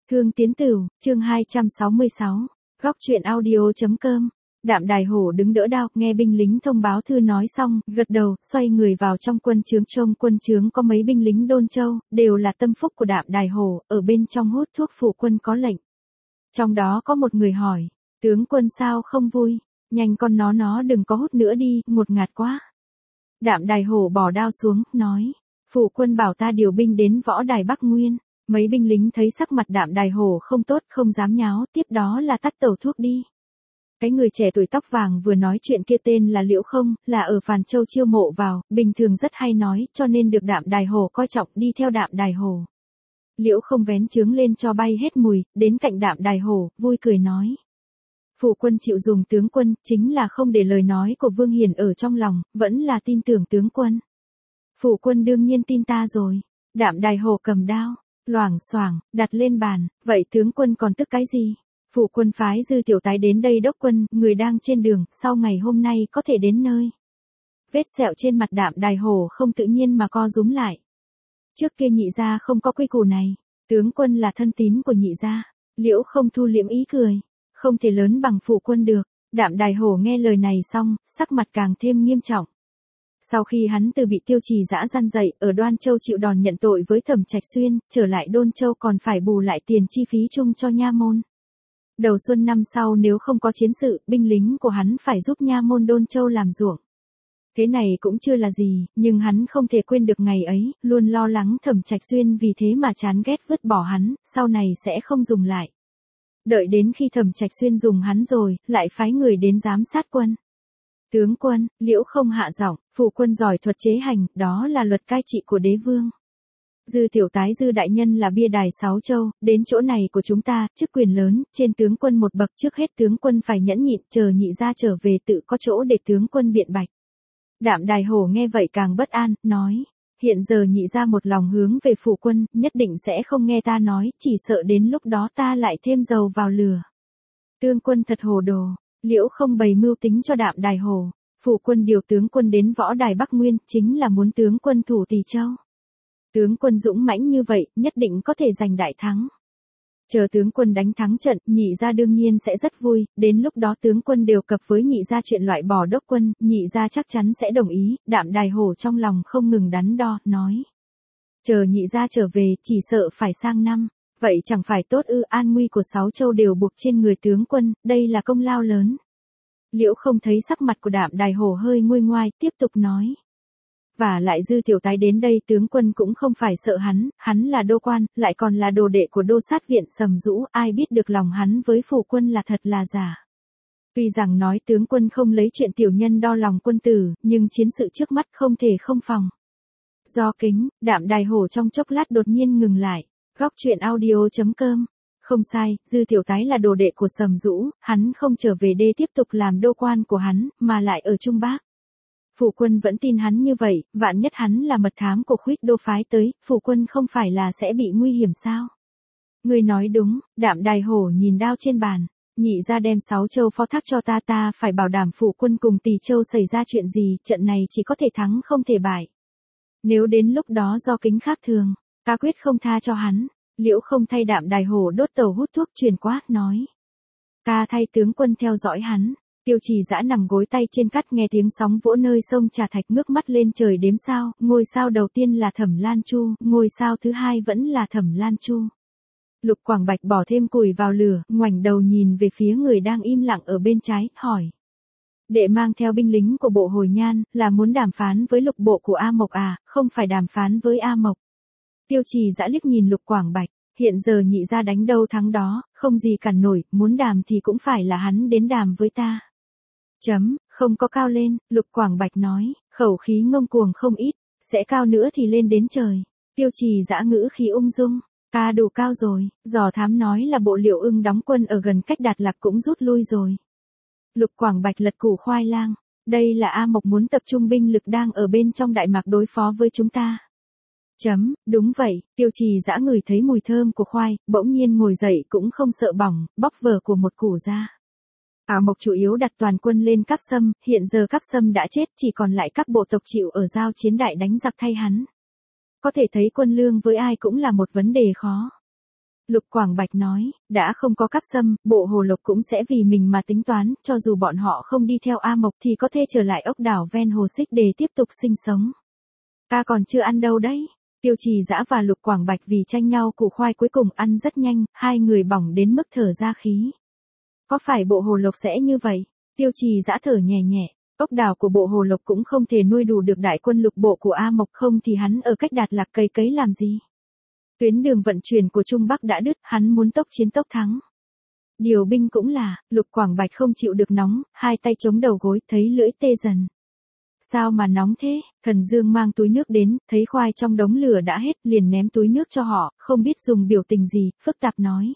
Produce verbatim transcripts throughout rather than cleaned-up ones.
Thương Tiến Tửu, chương hai trăm sáu mươi sáu, góc truyện audio.com. Đạm Đài Hổ đứng đỡ đao, nghe binh lính thông báo thư nói xong, gật đầu, xoay người vào trong quân trướng trông quân trướng có mấy binh lính Đôn Châu, đều là tâm phúc của Đạm Đài Hổ, ở bên trong hút thuốc phụ quân có lệnh. Trong đó có một người hỏi, tướng quân sao không vui, nhanh con nó nó đừng có hút nữa đi, ngột ngạt quá. Đạm Đài Hổ bỏ đao xuống, nói, phụ quân bảo ta điều binh đến võ đài Bắc Nguyên. Mấy binh lính thấy sắc mặt Đạm Đài Hổ không tốt, không dám nháo, tiếp đó là tắt tẩu thuốc đi. Cái người trẻ tuổi tóc vàng vừa nói chuyện kia tên là Liễu Không, là ở Phàn Châu chiêu mộ vào, bình thường rất hay nói, cho nên được Đạm Đài Hổ coi trọng, đi theo Đạm Đài Hổ. Liễu Không vén trướng lên cho bay hết mùi, đến cạnh Đạm Đài Hổ, vui cười nói. Phụ quân chịu dùng tướng quân, chính là không để lời nói của Vương Hiền ở trong lòng, vẫn là tin tưởng tướng quân. Phụ quân đương nhiên tin ta rồi. Đạm Đài Hổ cầm đao, loảng xoảng, đặt lên bàn, vậy tướng quân còn tức cái gì? Phụ quân phái Dư Tiểu Tái đến đây đốc quân, người đang trên đường, sau ngày hôm nay có thể đến nơi. Vết sẹo trên mặt Đạm Đài Hổ không tự nhiên mà co rúm lại. Trước kia nhị gia không có quy củ này, tướng quân là thân tín của nhị gia. Liễu Không thu liễm ý cười, không thể lớn bằng phụ quân được. Đạm Đài Hổ nghe lời này xong, sắc mặt càng thêm nghiêm trọng. Sau khi hắn từ bị Tiêu Trì dã gian dậy, ở Đoan Châu chịu đòn nhận tội với Thẩm Trạch Xuyên, trở lại Đôn Châu còn phải bù lại tiền chi phí chung cho nha môn. Đầu xuân năm sau nếu không có chiến sự, binh lính của hắn phải giúp nha môn Đôn Châu làm ruộng. Thế này cũng chưa là gì, nhưng hắn không thể quên được ngày ấy, luôn lo lắng Thẩm Trạch Xuyên vì thế mà chán ghét vứt bỏ hắn, sau này sẽ không dùng lại. Đợi đến khi Thẩm Trạch Xuyên dùng hắn rồi, lại phái người đến giám sát quân. Tướng quân, Liễu Không hạ giọng, phụ quân giỏi thuật chế hành, đó là luật cai trị của đế vương. Dư Tiểu Tái Dư đại nhân là bia đài sáu châu, đến chỗ này của chúng ta, chức quyền lớn, trên tướng quân một bậc, trước hết tướng quân phải nhẫn nhịn, chờ nhị gia trở về tự có chỗ để tướng quân biện bạch. Đạm Đài Hổ nghe vậy càng bất an, nói, hiện giờ nhị gia một lòng hướng về phụ quân, nhất định sẽ không nghe ta nói, chỉ sợ đến lúc đó ta lại thêm dầu vào lửa. Tướng quân thật hồ đồ. Liễu Không bày mưu tính cho Đạm Đài Hổ, phụ quân điều tướng quân đến võ đài Bắc Nguyên, chính là muốn tướng quân thủ Tỳ Châu. Tướng quân dũng mãnh như vậy, nhất định có thể giành đại thắng. Chờ tướng quân đánh thắng trận, nhị gia đương nhiên sẽ rất vui, đến lúc đó tướng quân đều cập với nhị gia chuyện loại bỏ đốc quân, nhị gia chắc chắn sẽ đồng ý. Đạm Đài Hổ trong lòng không ngừng đắn đo, nói. Chờ nhị gia trở về, chỉ sợ phải sang năm. Vậy chẳng phải tốt ư, an nguy của sáu châu đều buộc trên người tướng quân, đây là công lao lớn. Liễu Không thấy sắc mặt của Đạm Đài Hổ hơi nguôi ngoai, tiếp tục nói. Và lại Dư Tiểu Tái đến đây tướng quân cũng không phải sợ hắn, hắn là đô quan, lại còn là đồ đệ của đô sát viện Sầm Dũ, ai biết được lòng hắn với phụ quân là thật là giả. Tuy rằng nói tướng quân không lấy chuyện tiểu nhân đo lòng quân tử, nhưng chiến sự trước mắt không thể không phòng. Do kính, Đạm Đài Hổ trong chốc lát đột nhiên ngừng lại. Góc truyện audio.com. Không sai, Dư Tiểu Tái là đồ đệ của Sầm Dũ, hắn không trở về đê tiếp tục làm đô quan của hắn, mà lại ở Trung Bắc. Phụ quân vẫn tin hắn như vậy, vạn nhất hắn là mật thám của Khuyết đô phái tới, phụ quân không phải là sẽ bị nguy hiểm sao? Người nói đúng, Đạm Đài Hổ nhìn đao trên bàn, nhị ra đem sáu châu phó thác cho ta ta phải bảo đảm phụ quân cùng Tỳ Châu xảy ra chuyện gì, trận này chỉ có thể thắng không thể bại. Nếu đến lúc đó do kính khác thường, ta quyết không tha cho hắn. Liễu Không thay Đạm Đài Hổ đốt tàu hút thuốc truyền quát nói. Ta thay tướng quân theo dõi hắn. Tiêu Trì dã nằm gối tay trên cắt nghe tiếng sóng vỗ nơi sông Trà Thạch ngước mắt lên trời đếm sao, ngôi sao đầu tiên là Thẩm Lan Chu, ngôi sao thứ hai vẫn là Thẩm Lan Chu. Lục Quảng Bạch bỏ thêm củi vào lửa, ngoảnh đầu nhìn về phía người đang im lặng ở bên trái, hỏi. Đệ mang theo binh lính của bộ Hồi Nhan, là muốn đàm phán với lục bộ của A Mộc à, không phải đàm phán với A Mộc. Tiêu Trì dã liếc nhìn Lục Quảng Bạch, hiện giờ nhị gia đánh đâu thắng đó, không gì cản nổi, muốn đàm thì cũng phải là hắn đến đàm với ta. Chấm, không có cao lên, Lục Quảng Bạch nói, khẩu khí ngông cuồng không ít, sẽ cao nữa thì lên đến trời. Tiêu Trì dã ngữ khí ung dung, ca đủ cao rồi, dò thám nói là bộ Liệu Ưng đóng quân ở gần cách Đạt Lạc cũng rút lui rồi. Lục Quảng Bạch lật củ khoai lang, đây là A Mộc muốn tập trung binh lực đang ở bên trong Đại Mạc đối phó với chúng ta. Chấm, đúng vậy, Tiêu Trì dã ngửi thấy mùi thơm của khoai, bỗng nhiên ngồi dậy cũng không sợ bỏng, bóc vở của một củ ra. A Mộc chủ yếu đặt toàn quân lên Cáp Sâm, hiện giờ Cáp Sâm đã chết, chỉ còn lại các bộ tộc chịu ở giao chiến đại đánh giặc thay hắn. Có thể thấy quân lương với ai cũng là một vấn đề khó. Lục Quảng Bạch nói, đã không có Cáp Sâm, Bộ Hồ Lộc cũng sẽ vì mình mà tính toán, cho dù bọn họ không đi theo A Mộc thì có thể trở lại ốc đảo ven hồ Xích để tiếp tục sinh sống. Ta còn chưa ăn đâu đấy. Tiêu Trì Dã và Lục Quảng Bạch vì tranh nhau củ khoai cuối cùng ăn rất nhanh, hai người bỏng đến mức thở ra khí. Có phải Bộ Hồ Lộc sẽ như vậy? Tiêu Trì Dã thở nhẹ nhẹ, ốc đảo của Bộ Hồ Lộc cũng không thể nuôi đủ được đại quân lục bộ của A Mộc, không thì hắn ở cách Đạt Lạc cày cấy làm gì? Tuyến đường vận chuyển của Trung Bắc đã đứt, hắn muốn tốc chiến tốc thắng. Điều binh cũng là, Lục Quảng Bạch không chịu được nóng, hai tay chống đầu gối, thấy lưỡi tê dần. Sao mà nóng thế? Thần Dương mang túi nước đến, thấy khoai trong đống lửa đã hết, liền ném túi nước cho họ, không biết dùng biểu tình gì, phức tạp nói.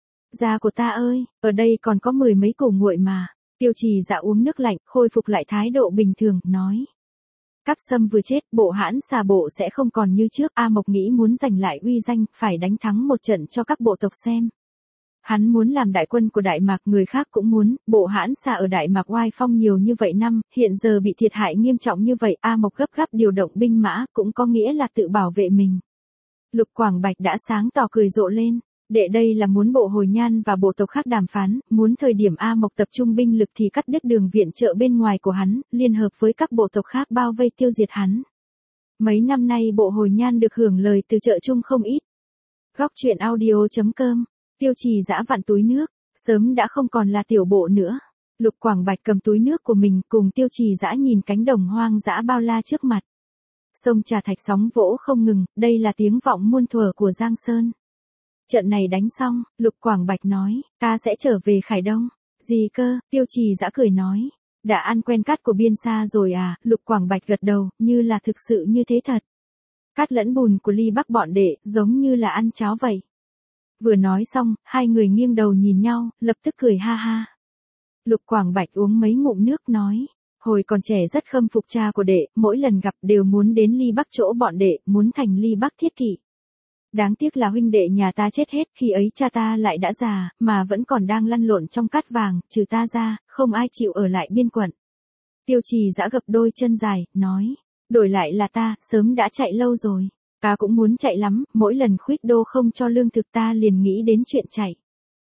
Da của ta ơi, ở đây còn có mười mấy củ nguội mà. Tiêu Trì Dã uống nước lạnh, khôi phục lại thái độ bình thường, nói. Cáp Sâm vừa chết, bộ Hãn Xà bộ sẽ không còn như trước. A Mộc nghĩ muốn giành lại uy danh, phải đánh thắng một trận cho các bộ tộc xem. Hắn muốn làm đại quân của Đại Mạc, người khác cũng muốn, bộ Hãn Xà ở Đại Mạc oai phong nhiều như vậy năm, hiện giờ bị thiệt hại nghiêm trọng như vậy, A Mộc gấp gáp điều động binh mã, cũng có nghĩa là tự bảo vệ mình. Lục Quảng Bạch đã sáng tỏ cười rộ lên. Đệ đây là muốn bộ Hồi Nhan và bộ tộc khác đàm phán, muốn thời điểm A Mộc tập trung binh lực thì cắt đứt đường viện trợ bên ngoài của hắn, liên hợp với các bộ tộc khác bao vây tiêu diệt hắn. Mấy năm nay bộ Hồi Nhan được hưởng lời từ trợ chung không ít. Góc truyện audio chấm com, Tiêu Trì Dã vặn túi nước, sớm đã không còn là tiểu bộ nữa. Lục Quảng Bạch cầm túi nước của mình cùng Tiêu Trì Dã nhìn cánh đồng hoang dã bao la trước mặt. Sông Trà Thạch sóng vỗ không ngừng, đây là tiếng vọng muôn thuở của Giang Sơn. Trận này đánh xong, Lục Quảng Bạch nói, ta sẽ trở về Khải Đông. Gì cơ? Tiêu Trì Dã cười nói, đã ăn quen cát của biên xa rồi à? Lục Quảng Bạch gật đầu, như là thực sự như thế thật. Cát lẫn bùn của Ly Bắc bọn đệ, giống như là ăn cháo vậy. Vừa nói xong, hai người nghiêng đầu nhìn nhau, lập tức cười ha ha. Lục Quảng Bạch uống mấy ngụm nước nói, hồi còn trẻ rất khâm phục cha của đệ, mỗi lần gặp đều muốn đến Ly Bắc chỗ bọn đệ, muốn thành Ly Bắc thiết kỵ. Đáng tiếc là huynh đệ nhà ta chết hết, khi ấy cha ta lại đã già, mà vẫn còn đang lăn lộn trong cát vàng, trừ ta ra, không ai chịu ở lại biên quận. Tiêu Trì Dã gập đôi chân dài, nói, đổi lại là ta, sớm đã chạy lâu rồi. Ta cũng muốn chạy lắm, mỗi lần Khuyết Đô không cho lương thực ta liền nghĩ đến chuyện chạy.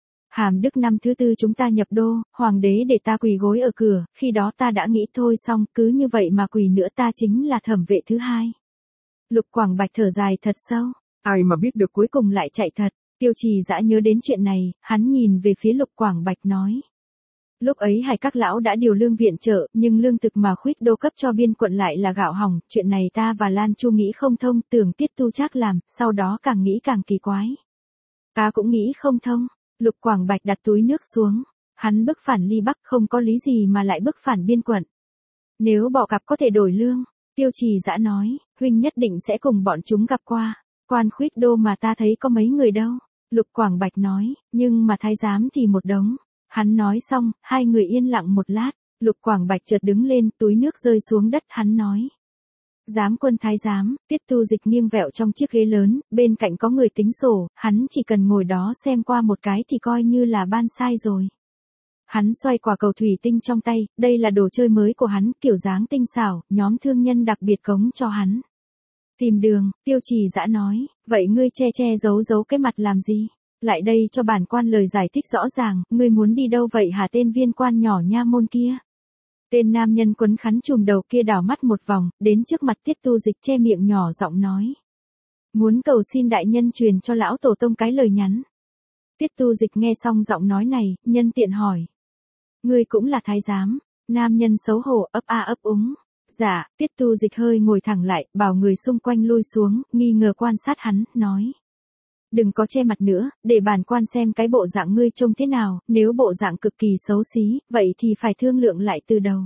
Hàm Đức năm thứ tư chúng ta nhập đô, hoàng đế để ta quỳ gối ở cửa, khi đó ta đã nghĩ thôi xong, cứ như vậy mà quỳ nữa ta chính là thẩm vệ thứ hai. Lục Quảng Bạch thở dài thật sâu. Ai mà biết được cuối cùng lại chạy thật. Tiêu Trì Dã nhớ đến chuyện này, hắn nhìn về phía Lục Quảng Bạch nói. Lúc ấy Hải các lão đã điều lương viện trợ, nhưng lương thực mà Khuyết Đô cấp cho biên quận lại là gạo hỏng, chuyện này ta và Lan Chu nghĩ không thông, tưởng Tiết Tu Trác làm, sau đó càng nghĩ càng kỳ quái. Ta cũng nghĩ không thông. Lục Quảng Bạch đặt túi nước xuống, hắn bức phản Ly Bắc, không có lý gì mà lại bức phản biên quận. Nếu bỏ cặp có thể đổi lương, Tiêu Trì Dã nói, huynh nhất định sẽ cùng bọn chúng gặp qua. Quan Khuyết Đô mà ta thấy có mấy người đâu. Lục Quảng Bạch nói, nhưng mà thái giám thì một đống. Hắn nói xong, hai người yên lặng một lát. Lục Quảng Bạch chợt đứng lên, túi nước rơi xuống đất, hắn nói. Giám quân thái giám, Tiết Tu Dịch nghiêng vẹo trong chiếc ghế lớn, bên cạnh có người tính sổ, hắn chỉ cần ngồi đó xem qua một cái thì coi như là ban sai rồi. Hắn xoay quả cầu thủy tinh trong tay, đây là đồ chơi mới của hắn, kiểu dáng tinh xảo, nhóm thương nhân đặc biệt cống cho hắn. Tìm đường, Tiêu Trì Dã nói, vậy ngươi che che giấu giấu cái mặt làm gì? Lại đây cho bản quan lời giải thích rõ ràng, ngươi muốn đi đâu vậy hả? Tên viên quan nhỏ nha môn kia. Tên nam nhân quấn khăn trùm đầu kia đảo mắt một vòng, đến trước mặt Tiết Tu Dịch che miệng nhỏ giọng nói. Muốn cầu xin đại nhân truyền cho lão tổ tông cái lời nhắn. Tiết Tu Dịch nghe xong giọng nói này, nhân tiện hỏi. Ngươi cũng là thái giám, nam nhân xấu hổ ấp a ấp úng. Dạ, Tiết Tu Dịch hơi ngồi thẳng lại, bảo người xung quanh lui xuống, nghi ngờ quan sát hắn, nói. Đừng có che mặt nữa, để bản quan xem cái bộ dạng ngươi trông thế nào, nếu bộ dạng cực kỳ xấu xí, vậy thì phải thương lượng lại từ đầu.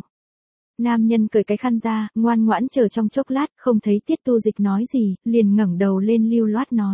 Nam nhân cởi cái khăn ra, ngoan ngoãn chờ trong chốc lát, không thấy Tiết Tu Dịch nói gì, liền ngẩng đầu lên lưu loát nói.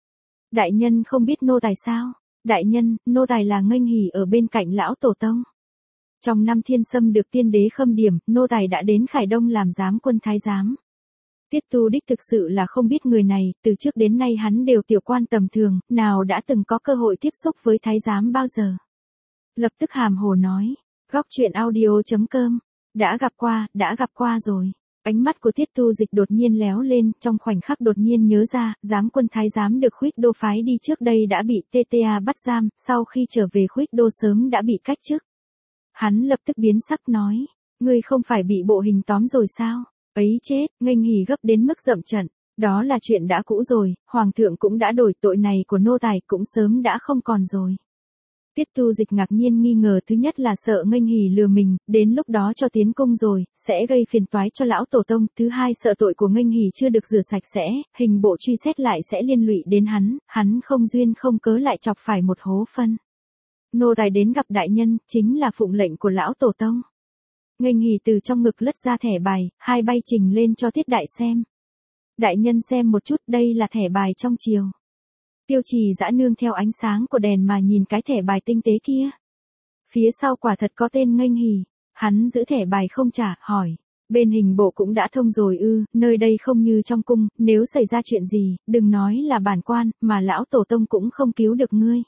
Đại nhân không biết nô tài sao? Đại nhân, nô tài là nghênh hỉ ở bên cạnh lão tổ tông. Trong năm Thiên Sâm được tiên đế khâm điểm, nô tài đã đến Khải Đông làm giám quân thái giám. Tiết Tu Đích thực sự là không biết người này, từ trước đến nay hắn đều tiểu quan tầm thường, nào đã từng có cơ hội tiếp xúc với thái giám bao giờ. Lập tức hàm hồ nói, góc truyện audio chấm com, đã gặp qua, đã gặp qua rồi. Ánh mắt của Tiết Tu Dịch đột nhiên léo lên, trong khoảnh khắc đột nhiên nhớ ra, giám quân thái giám được Khuyết Đô phái đi trước đây đã bị tê tê a bắt giam, sau khi trở về Khuyết Đô sớm đã bị cách chức. Hắn lập tức biến sắc nói, ngươi không phải bị bộ hình tóm rồi sao? Ấy chết, nghênh hỉ gấp đến mức dậm trận, đó là chuyện đã cũ rồi, hoàng thượng cũng đã đổi, tội này của nô tài cũng sớm đã không còn rồi. Tiết Tu Dịch ngạc nhiên nghi ngờ, thứ nhất là sợ nghênh hỉ lừa mình, đến lúc đó cho tiến cung rồi, sẽ gây phiền toái cho lão tổ tông, thứ hai sợ tội của nghênh hỉ chưa được rửa sạch sẽ, hình bộ truy xét lại sẽ liên lụy đến hắn, hắn không duyên không cớ lại chọc phải một hố phân. Nô tài đến gặp đại nhân, chính là phụng lệnh của lão tổ tông. Nghênh hỉ từ trong ngực lất ra thẻ bài, hai bay trình lên cho Tiết đại xem. Đại nhân xem một chút, đây là thẻ bài trong triều. Tiêu Trì dã nương theo ánh sáng của đèn mà nhìn cái thẻ bài tinh tế kia. Phía sau quả thật có tên nghênh hỉ, hắn giữ thẻ bài không trả, hỏi. Bên hình bộ cũng đã thông rồi ư, nơi đây không như trong cung, nếu xảy ra chuyện gì, đừng nói là bản quan, mà lão tổ tông cũng không cứu được ngươi.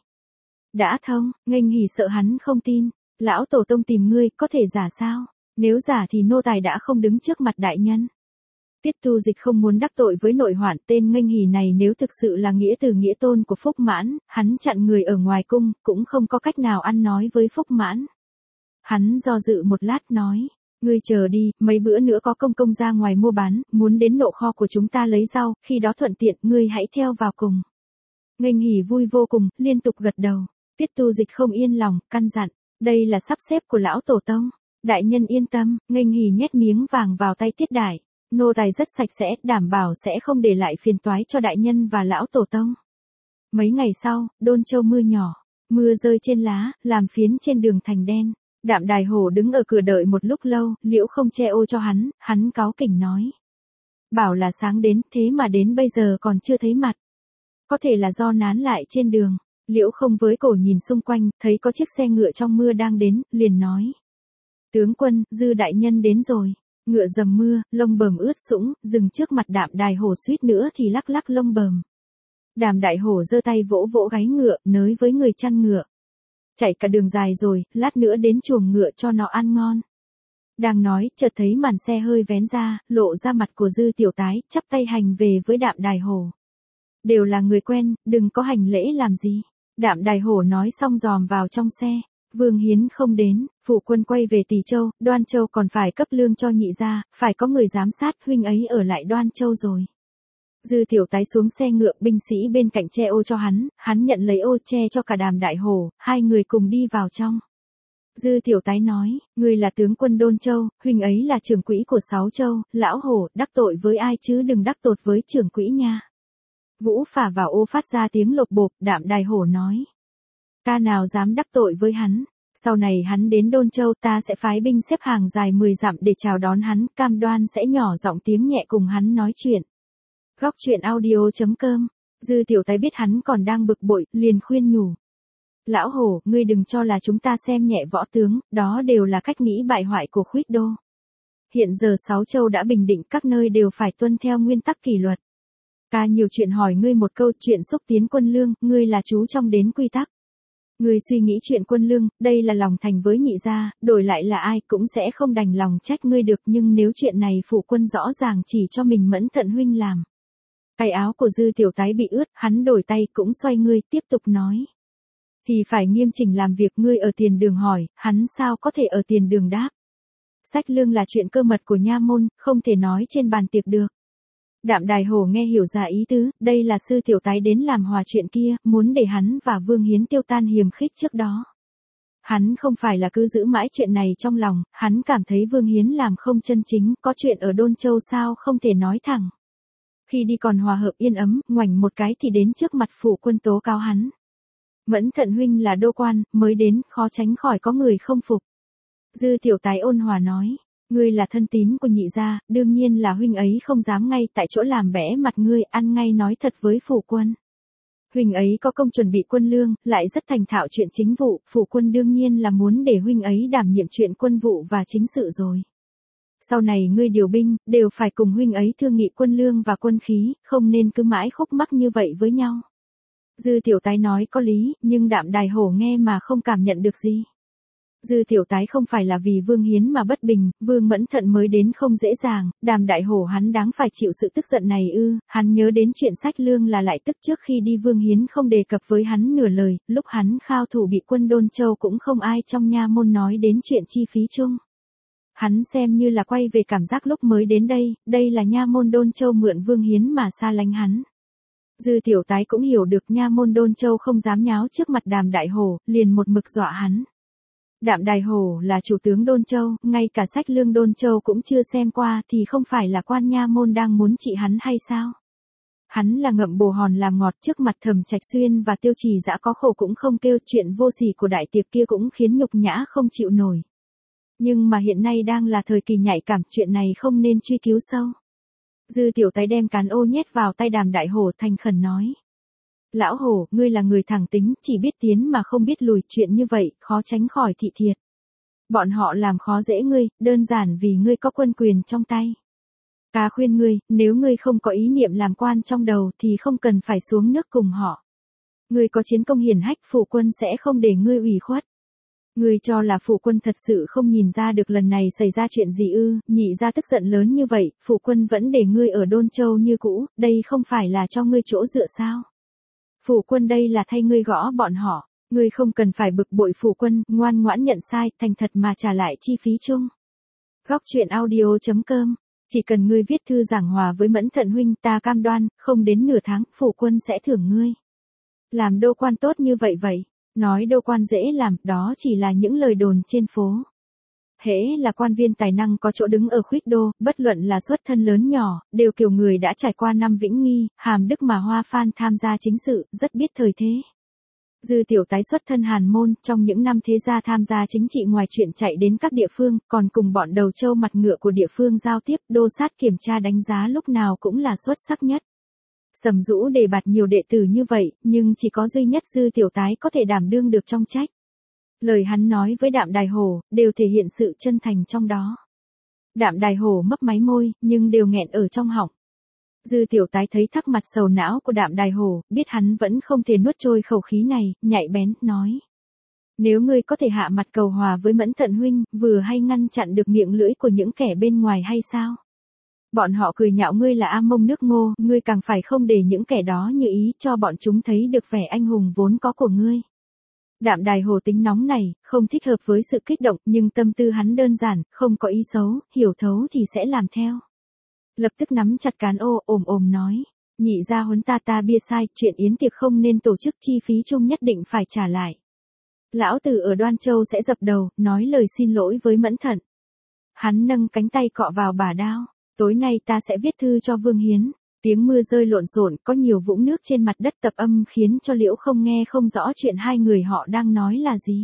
Đã thông, nghênh hỉ sợ hắn không tin, lão tổ tông tìm ngươi, có thể giả sao? Nếu giả thì nô tài đã không đứng trước mặt đại nhân. Tiết Tu Dịch không muốn đắc tội với nội hoạn, tên nghênh hỉ này nếu thực sự là nghĩa từ nghĩa tôn của Phúc Mãn, hắn chặn người ở ngoài cung, cũng không có cách nào ăn nói với Phúc Mãn. Hắn do dự một lát nói, ngươi chờ đi, mấy bữa nữa có công công ra ngoài mua bán, muốn đến nộ kho của chúng ta lấy rau, khi đó thuận tiện, ngươi hãy theo vào cùng. Nghênh hỉ vui vô cùng, liên tục gật đầu. Tiết Tu Dịch không yên lòng, căn dặn, đây là sắp xếp của lão tổ tông. Đại nhân yên tâm, nghênh hỉ nhét miếng vàng vào tay Tiết đại. Nô tài rất sạch sẽ, đảm bảo sẽ không để lại phiền toái cho đại nhân và lão tổ tông. Mấy ngày sau, Đôn Châu mưa nhỏ, mưa rơi trên lá, làm phiến trên đường thành đen. Đạm Đài Hổ đứng ở cửa đợi một lúc lâu, Liễu không che ô cho hắn, hắn cáu kỉnh nói. Bảo là sáng đến, thế mà đến bây giờ còn chưa thấy mặt. Có thể là do nán lại trên đường. Liễu không với cổ nhìn xung quanh, thấy có chiếc xe ngựa trong mưa đang đến, liền nói. Tướng quân, Dư đại nhân đến rồi. Ngựa dầm mưa, lông bờm ướt sũng, dừng trước mặt Đạm Đài Hổ suýt nữa thì lắc lắc lông bờm. Đàm Đại Hổ giơ tay vỗ vỗ gáy ngựa, nới với người chăn ngựa. Chạy cả đường dài rồi, lát nữa đến chuồng ngựa cho nó ăn ngon. Đang nói, chợt thấy màn xe hơi vén ra, lộ ra mặt của Dư Tiểu Tái, chắp tay hành về với Đạm Đài Hổ. Đều là người quen, đừng có hành lễ làm gì. Đạm Đài Hổ nói xong dòm vào trong xe. Vương Hiến không đến, phụ quân quay về Tỳ Châu, Đoan Châu còn phải cấp lương cho nhị gia, phải có người giám sát, huynh ấy ở lại Đoan Châu rồi. Dư Tiểu Tái xuống xe ngựa, binh sĩ bên cạnh che ô cho hắn, hắn nhận lấy ô che cho cả Đàm Đại Hổ, hai người cùng đi vào trong. Dư Tiểu Tái nói, người là tướng quân Đôn Châu, huynh ấy là trưởng quỹ của sáu châu, lão hổ, đắc tội với ai chứ đừng đắc tội với trưởng quỹ nha. Vũ phả vào ô phát ra tiếng lộp bộp, Đạm Đài Hổ nói. Ta nào dám đắc tội với hắn, sau này hắn đến Đôn Châu ta sẽ phái binh xếp hàng dài mười dặm để chào đón hắn, cam đoan sẽ nhỏ giọng tiếng nhẹ cùng hắn nói chuyện. Góc truyện audio chấm com, Dư Tiểu Tái biết hắn còn đang bực bội, liền khuyên nhủ. Lão Hổ, ngươi đừng cho là chúng ta xem nhẹ võ tướng, đó đều là cách nghĩ bại hoại của Khuyết Đô. Hiện giờ sáu châu đã bình định, các nơi đều phải tuân theo nguyên tắc kỷ luật. Ta nhiều chuyện hỏi ngươi một câu, chuyện xúc tiến quân lương, ngươi là chú trọng đến quy tắc. Ngươi suy nghĩ chuyện quân lương, đây là lòng thành với nhị gia, đổi lại là ai cũng sẽ không đành lòng trách ngươi được, nhưng nếu chuyện này phụ quân rõ ràng chỉ cho mình Mẫn Thận huynh làm. Cái áo của Dư Tiểu Tái bị ướt, hắn đổi tay cũng xoay ngươi, tiếp tục nói. Thì phải nghiêm chỉnh làm việc, ngươi ở tiền đường hỏi, hắn sao có thể ở tiền đường đáp. Sách lương là chuyện cơ mật của nha môn, không thể nói trên bàn tiệc được. Đạm Đài Hổ nghe hiểu ra ý tứ, đây là Sư Tiểu Tái đến làm hòa chuyện kia, muốn để hắn và Vương Hiến tiêu tan hiềm khích trước đó. Hắn không phải là cứ giữ mãi chuyện này trong lòng, hắn cảm thấy Vương Hiến làm không chân chính, có chuyện ở Đôn Châu sao không thể nói thẳng. Khi đi còn hòa hợp yên ấm, ngoảnh một cái thì đến trước mặt phủ quân tố cáo hắn. Mẫn Thận huynh là đô quan, mới đến, khó tránh khỏi có người không phục. Dư Tiểu Tái ôn hòa nói. Ngươi là thân tín của nhị gia, đương nhiên là huynh ấy không dám ngay tại chỗ làm bẽ mặt ngươi, ăn ngay nói thật với phủ quân. Huynh ấy có công chuẩn bị quân lương, lại rất thành thạo chuyện chính vụ, phủ quân đương nhiên là muốn để huynh ấy đảm nhiệm chuyện quân vụ và chính sự rồi. Sau này ngươi điều binh, đều phải cùng huynh ấy thương nghị quân lương và quân khí, không nên cứ mãi khúc mắc như vậy với nhau. Dư Tiểu Tái nói có lý, nhưng Đạm Đài Hổ nghe mà không cảm nhận được gì. Dư Tiểu Tái không phải là vì Vương Hiến mà bất bình, Vương Mẫn Thận mới đến không dễ dàng, Đàm Đại Hổ hắn đáng phải chịu sự tức giận này ư, hắn nhớ đến chuyện sách lương là lại tức trước khi đi Vương Hiến không đề cập với hắn nửa lời, lúc hắn khao thủ bị quân Đôn Châu cũng không ai trong nha môn nói đến chuyện chi phí chung. Hắn xem như là quay về cảm giác lúc mới đến đây, đây là nha môn Đôn Châu mượn Vương Hiến mà xa lánh hắn. Dư Tiểu Tái cũng hiểu được nha môn Đôn Châu không dám nháo trước mặt Đàm Đại Hổ, liền một mực dọa hắn. Đạm Đại Hổ là chủ tướng Đôn Châu, ngay cả sách lương Đôn Châu cũng chưa xem qua thì không phải là quan nha môn đang muốn trị hắn hay sao? Hắn là ngậm bồ hòn làm ngọt trước mặt Thẩm Trạch Xuyên và Tiêu Trì Dã có khổ cũng không kêu, chuyện vô sỉ của đại tiệc kia cũng khiến nhục nhã không chịu nổi. Nhưng mà hiện nay đang là thời kỳ nhạy cảm, chuyện này không nên truy cứu sâu. Dư Tiểu Tái đem cán ô nhét vào tay Đàm Đại Hổ thành khẩn nói. Lão Hổ, ngươi là người thẳng tính, chỉ biết tiến mà không biết lùi, chuyện như vậy, khó tránh khỏi thị thiệt. Bọn họ làm khó dễ ngươi, đơn giản vì ngươi có quân quyền trong tay. Ta khuyên ngươi, nếu ngươi không có ý niệm làm quan trong đầu thì không cần phải xuống nước cùng họ. Ngươi có chiến công hiển hách, phủ quân sẽ không để ngươi ủy khuất. Ngươi cho là phủ quân thật sự không nhìn ra được lần này xảy ra chuyện gì ư? Nhị gia tức giận lớn như vậy, phủ quân vẫn để ngươi ở Đôn Châu như cũ, đây không phải là cho ngươi chỗ dựa sao? Phủ quân đây là thay ngươi gõ bọn họ, ngươi không cần phải bực bội phủ quân, ngoan ngoãn nhận sai, thành thật mà trả lại chi phí chung. Góc truyện audio chấm com, chỉ cần ngươi viết thư giảng hòa với Mẫn Thận huynh, ta cam đoan, không đến nửa tháng, phủ quân sẽ thưởng ngươi. Làm đô quan tốt như vậy vậy, nói đô quan dễ làm, đó chỉ là những lời đồn trên phố. Hễ là quan viên tài năng có chỗ đứng ở Khuyết Đô, bất luận là xuất thân lớn nhỏ, đều kiểu người đã trải qua năm Vĩnh Nghi, Hàm Đức mà Hoa Phan tham gia chính sự, rất biết thời thế. Dư Tiểu Tái xuất thân Hàn Môn, trong những năm thế gia tham gia chính trị ngoài chuyện chạy đến các địa phương, còn cùng bọn đầu trâu mặt ngựa của địa phương giao tiếp, đô sát kiểm tra đánh giá lúc nào cũng là xuất sắc nhất. Sầm Dũ đề bạt nhiều đệ tử như vậy, nhưng chỉ có duy nhất Dư Tiểu Tái có thể đảm đương được trong trách. Lời hắn nói với Đạm Đài Hổ, đều thể hiện sự chân thành trong đó. Đạm Đài Hổ mấp máy môi, nhưng đều nghẹn ở trong họng. Dư Tiểu Tái thấy thắc mặt sầu não của Đạm Đài Hổ, biết hắn vẫn không thể nuốt trôi khẩu khí này, nhạy bén, nói. Nếu ngươi có thể hạ mặt cầu hòa với Mẫn Thận huynh, vừa hay ngăn chặn được miệng lưỡi của những kẻ bên ngoài hay sao? Bọn họ cười nhạo ngươi là am mông nước ngô, ngươi càng phải không để những kẻ đó như ý cho bọn chúng thấy được vẻ anh hùng vốn có của ngươi. Đạm Đài Hổ tính nóng này, không thích hợp với sự kích động, nhưng tâm tư hắn đơn giản, không có ý xấu, hiểu thấu thì sẽ làm theo. Lập tức nắm chặt cán ô, ồm ồm nói, nhị gia huấn ta ta bia sai, chuyện yến tiệc không nên tổ chức, chi phí chung nhất định phải trả lại. Lão tử ở Đoan Châu sẽ dập đầu, nói lời xin lỗi với Mẫn Thận. Hắn nâng cánh tay cọ vào bả đao, tối nay ta sẽ viết thư cho Vương Hiến. Tiếng mưa rơi lộn xộn, có nhiều vũng nước trên mặt đất tập âm khiến cho Liễu Không nghe không rõ chuyện hai người họ đang nói là gì.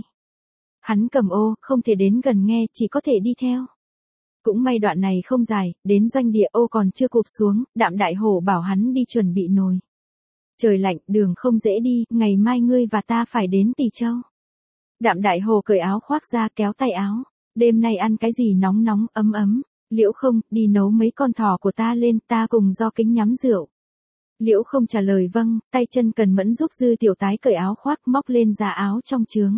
Hắn cầm ô, không thể đến gần nghe, chỉ có thể đi theo. Cũng may đoạn này không dài, đến doanh địa ô còn chưa cụp xuống, Đạm Đại Hổ bảo hắn đi chuẩn bị nồi. Trời lạnh, đường không dễ đi, ngày mai ngươi và ta phải đến Tỳ Châu. Đạm Đại Hổ cởi áo khoác ra kéo tay áo. Đêm nay ăn cái gì nóng nóng, ấm ấm. Liễu Không, đi nấu mấy con thỏ của ta lên, ta cùng Do Kính nhắm rượu. Liễu Không trả lời vâng, tay chân cần mẫn giúp Dư Tiểu Tái cởi áo khoác móc lên giá áo trong trướng.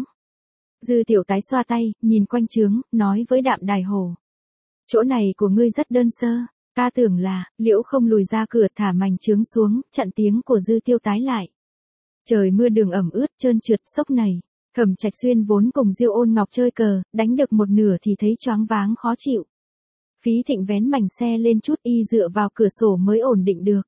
Dư Tiểu Tái xoa tay, nhìn quanh trướng, nói với Đạm Đài Hổ. Chỗ này của ngươi rất đơn sơ, ta tưởng là, Liễu Không lùi ra cửa thả mảnh trướng xuống, chặn tiếng của Dư Tiểu Tái lại. Trời mưa đường ẩm ướt trơn trượt sốc này. Thẩm Trạch Xuyên vốn cùng Diêu Ôn Ngọc chơi cờ, đánh được một nửa thì thấy choáng váng khó chịu. Phí Thịnh vén mảnh xe lên chút y dựa vào cửa sổ mới ổn định được.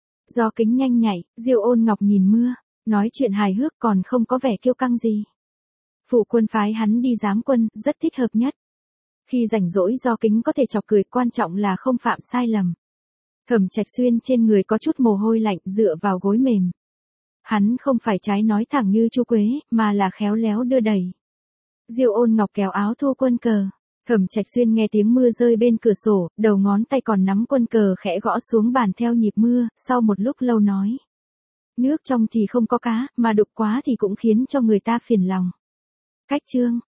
Do Kính nhanh nhảy, Diêu Ôn Ngọc nhìn mưa, nói chuyện hài hước còn không có vẻ kiêu căng gì. Phụ quân phái hắn đi giám quân, rất thích hợp nhất. Khi rảnh rỗi Do Kính có thể chọc cười, quan trọng là không phạm sai lầm. Thẩm Trạch Xuyên trên người có chút mồ hôi lạnh, dựa vào gối mềm. Hắn không phải trái nói thẳng như Chu Quế, mà là khéo léo đưa đẩy. Diêu Ôn Ngọc kéo áo thu quân cờ. Thẩm Trạch Xuyên nghe tiếng mưa rơi bên cửa sổ, đầu ngón tay còn nắm quân cờ khẽ gõ xuống bàn theo nhịp mưa, sau một lúc lâu nói. Nước trong thì không có cá, mà đục quá thì cũng khiến cho người ta phiền lòng. Cách chương.